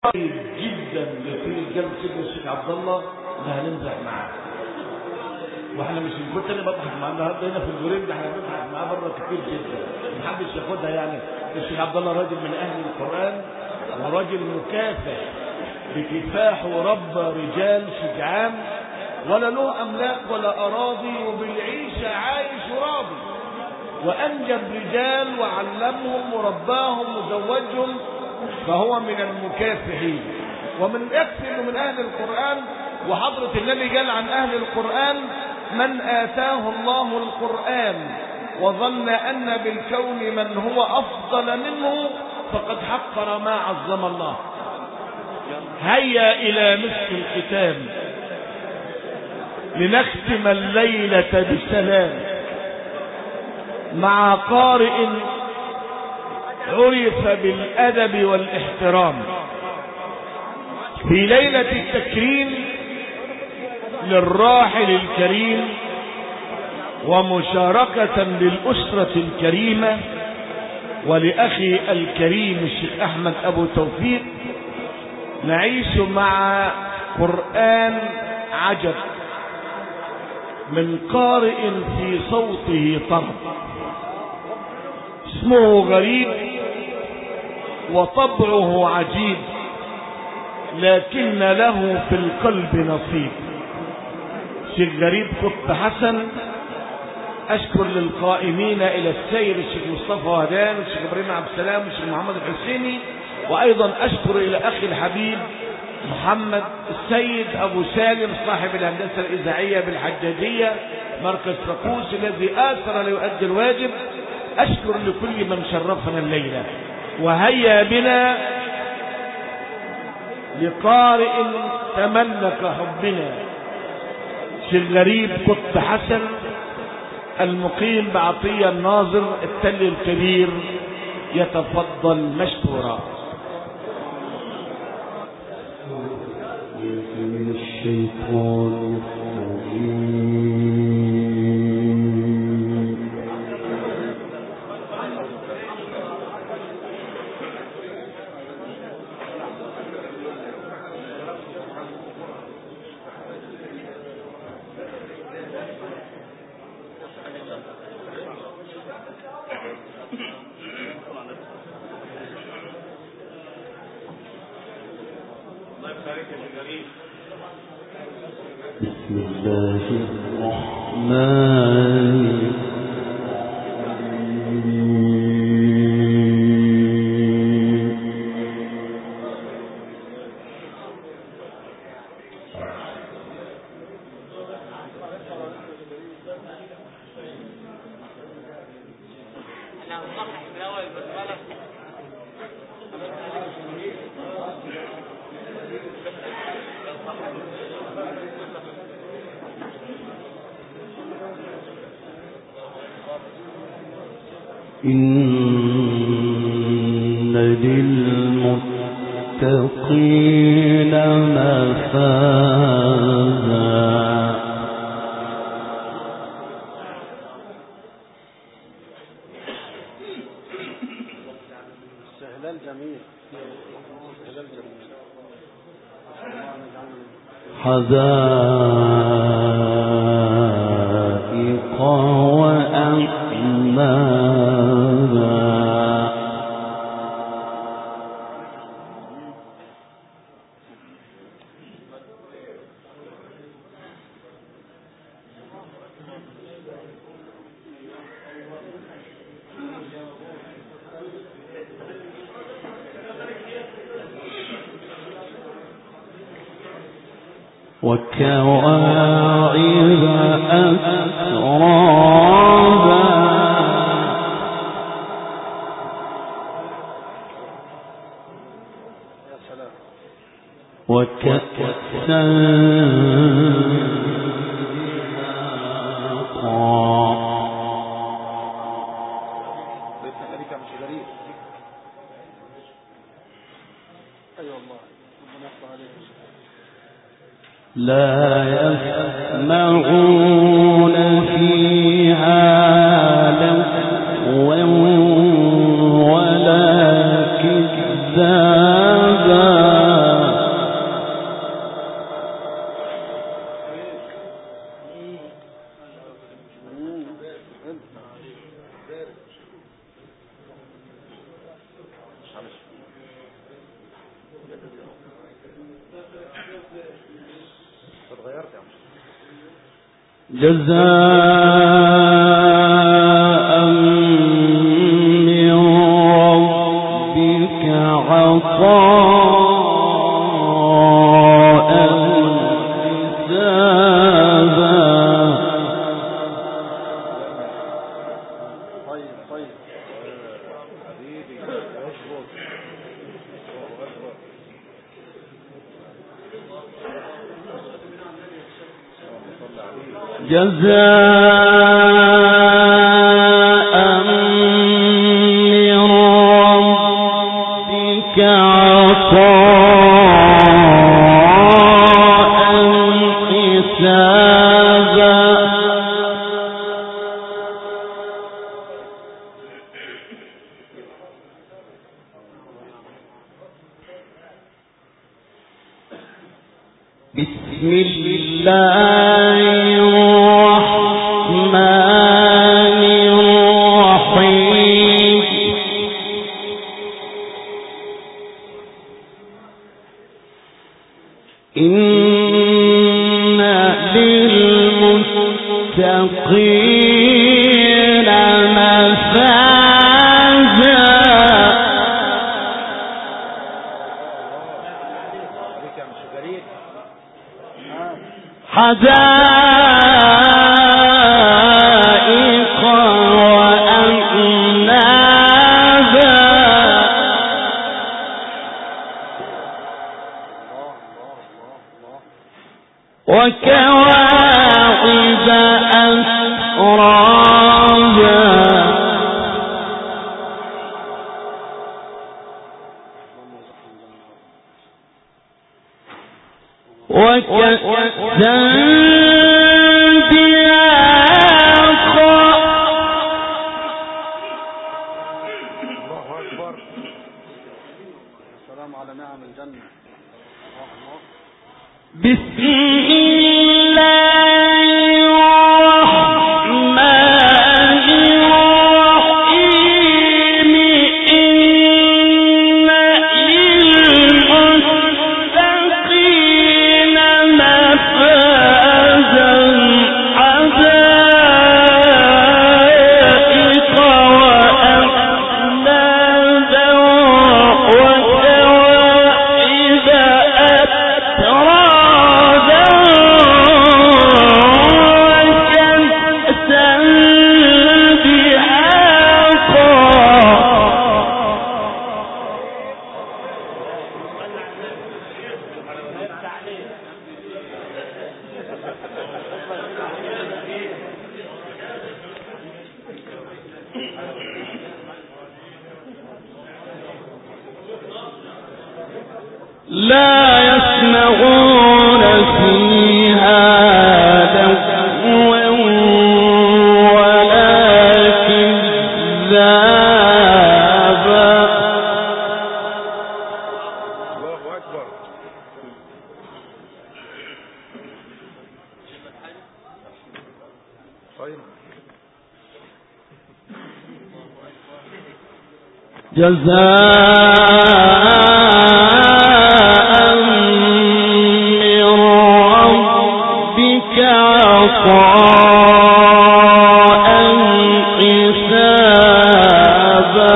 جدا في جلسة الشيخ عبد الله اللي هنمزح معاه، واحنا مش كنت انا بضحك معاه النهارده هنا في الدورين ده، احنا بنضحك معاه بره كتير جدا، محدش ياخدها يعني. الشيخ عبد الله راجل من اهل القران وراجل مكافح بكفاح ورب رجال شجعان، ولا له املاك ولا اراضي، وبالعيشه عايش راضي، وانجب رجال وعلمهم ورباهم وزوجهم، فهو من المكافحين ومن يكفي من اهل القران. وحضرة النبي قال عن اهل القران: من اتاه الله القران وظن ان بالكون من هو افضل منه فقد حقر ما عظم الله. هيا الى مسك الختام لنختم الليله بسلام مع قارئ عرف بالادب والاحترام، في ليله التكريم للراحل الكريم ومشاركه للاسره الكريمه ولاخي الكريم الشيخ احمد ابو توفيق. نعيش مع قرآن عجب من قارئ في صوته طرب، اسمه غريب وطبعه عجيب، لكن له في القلب نصيب. شيخ غريب قط حسن. اشكر للقائمين الى السير الشيخ مصطفى هدان والشيخ ابراهيم عبد السلام والشيخ محمد الحسيني، وايضا اشكر الى اخي الحبيب محمد السيد ابو سالم صاحب الهندسه الاذاعيه بالحجاجيه مركز طقوس الذي اثر ليؤدي الواجب. اشكر لكل من شرفنا الليله. وهيا بنا لقارئ تملك حبنا، شيخ غريب قط حسن المقيم بعطية الناظر التل الكبير، يتفضل مشكورا. من الشيطان الرجيم. بسم الله الرحمن إن للمتقين مفازا. استهلال جميل. حدائق وأعنابا. وكواعب أترابا. وكأسا لا يسمعون فيها لغوا ولا كذابا. جزاء من ربك عطاء حسابا. جزاء من ربك عطاء حسابا. بسم الله الرحمن الرحيم. إن للمتقين مفازا حدائق وأعنابا وكواعب أترابا وكأسا دهاقا. الله أكبر. السلام على نعم الجنة. بسم الله الرحمن الرحيم. إن للمتقين مفازا حدائق وأعنابا وكواعب أترابا وكأسا دهاقا. لا يسمعون فيها لغوا ولا كذابا. الله أكبر. طيب. جزاء من ربك عطاء حسابا.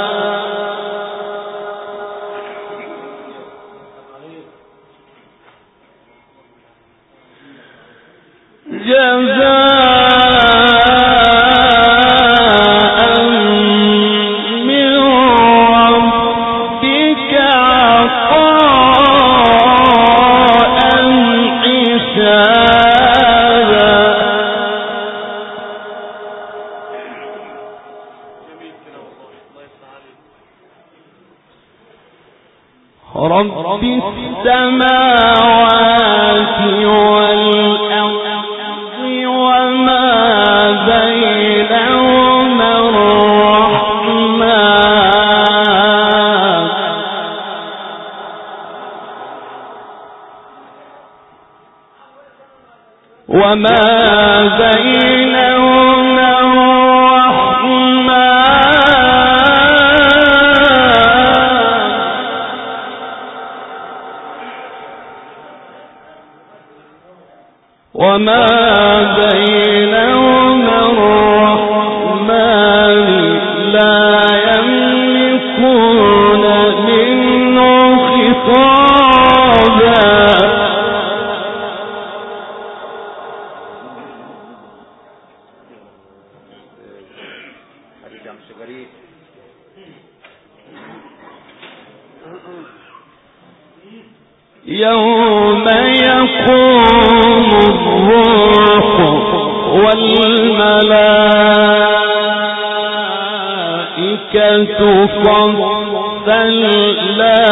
جزاء من ربك عطاء حسابا. رب السماوات والأرض وما بينهما الرحمن وما بينهما الرحمن وما بينهما الرحمن لا يملكون منه خطابا. يوم يقوم الروح والملائكة صفا لا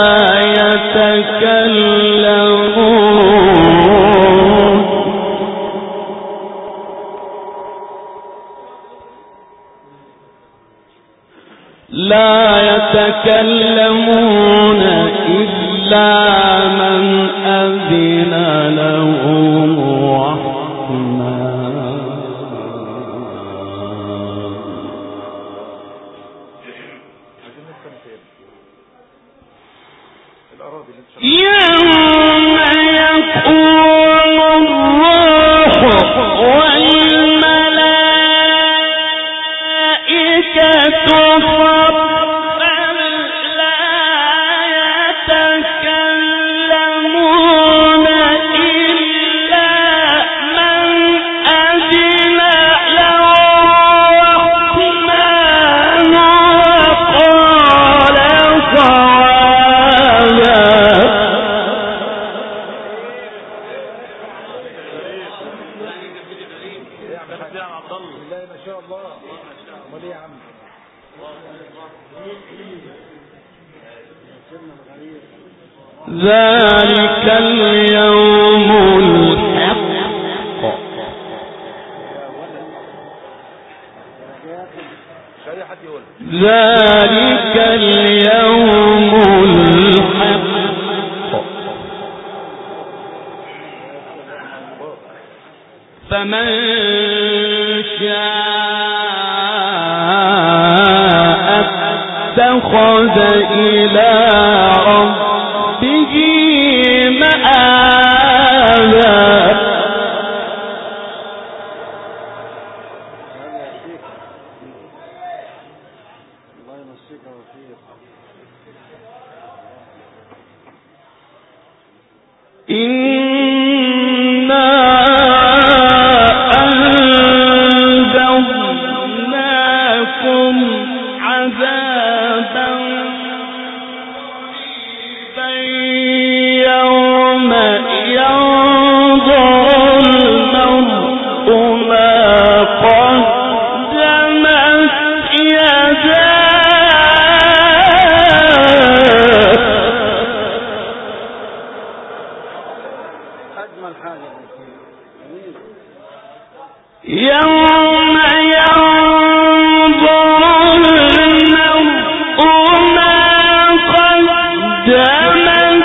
يتكلمون إلا من أذن له الرحمن. يوم يقوم الروح والملائكة ذلك اليوم الحق. ذلك اليوم الحق. فمن شاء اتخذ إلى ربه مآبا. إنا أنذرناكم عذابا يوم ينظر المرء ما قدمت يداه. أجمل حاجة يوم ينظر المرء ما قدمت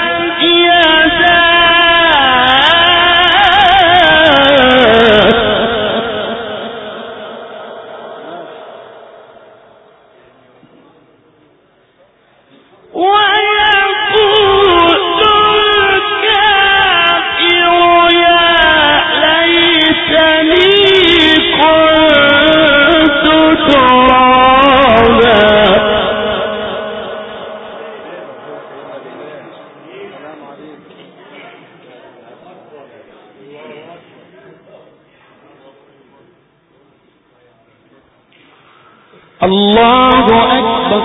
الله أكبر.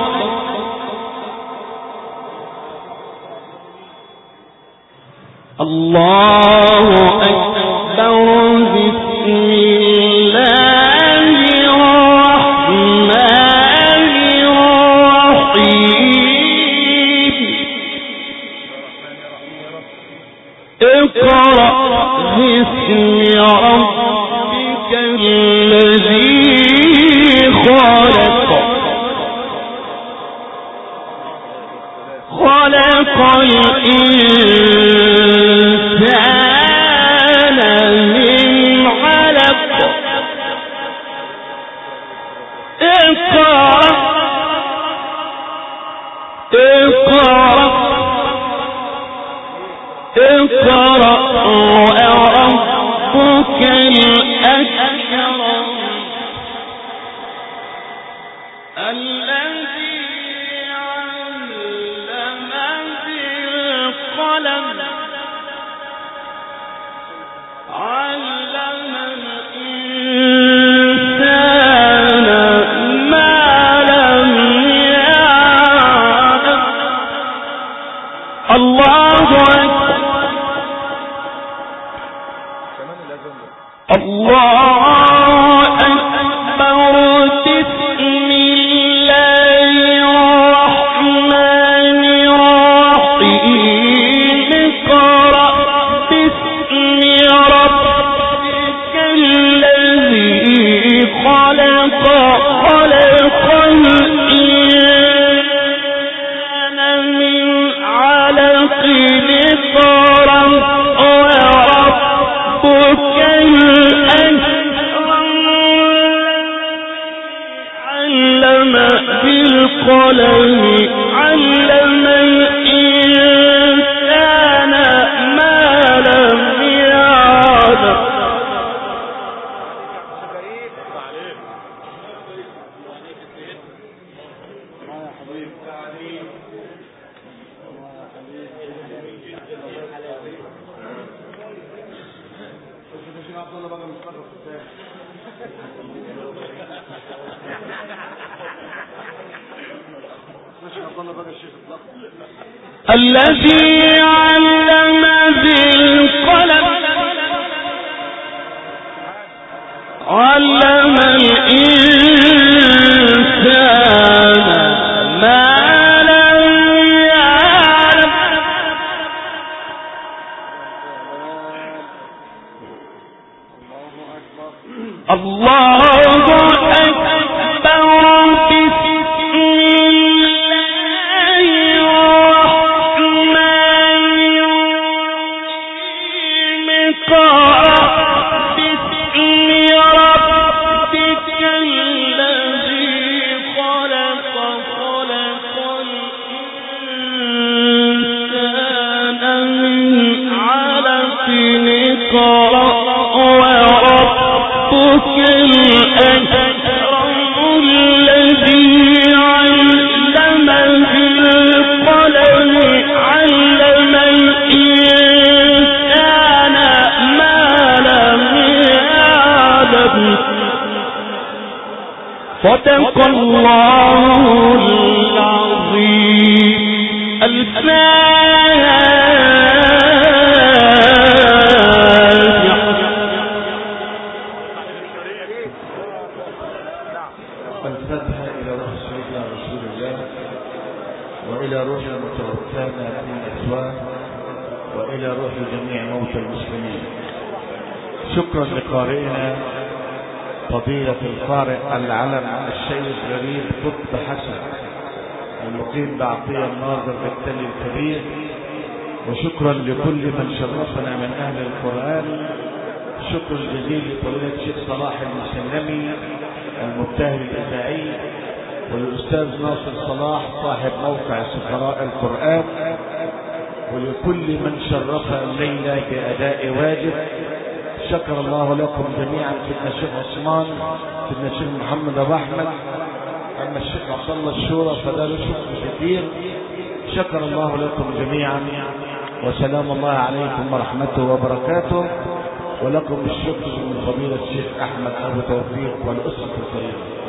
الله أكبر. بسم الله الرحمن الرحيم. اقرأ باسم ربك الذي خلق الإنسان من علق. اقرأ وربك الذي علم بالقلم علم الإنسان ما لم يعلم الله صدق الله العظيم الفاتحة إلى روح سيدنا رسول الله وإلى روح المتوفانا في الأسواق وإلى روح جميع موتى المسلمين. شكرا لقارئنا فضيلة القارئ العلم الشيخ غريب قطب حسن المقيم بعطية الناظر بالتل الكبير، وشكرا لكل من شرفنا من أهل القرآن. شكر جزيل لفضيلة الشيخ صلاح المسلمي المبتهل الإذاعي، وللأستاذ ناصر صلاح صاحب موقع سفراء القرآن، ولكل من شرف الليلة بأداء واجب. شكر الله لكم جميعا سيدنا الشيخ عثمان، سيدنا الشيخ محمد أبو أحمد، أما الشيخ عبد الله الشورى فده له شكر كثير. شكر الله لكم جميعا، وسلام الله عليكم ورحمته وبركاته، ولكم الشكر من فضيلة الشيخ أحمد أبو توفيق والأسرة الكريمة.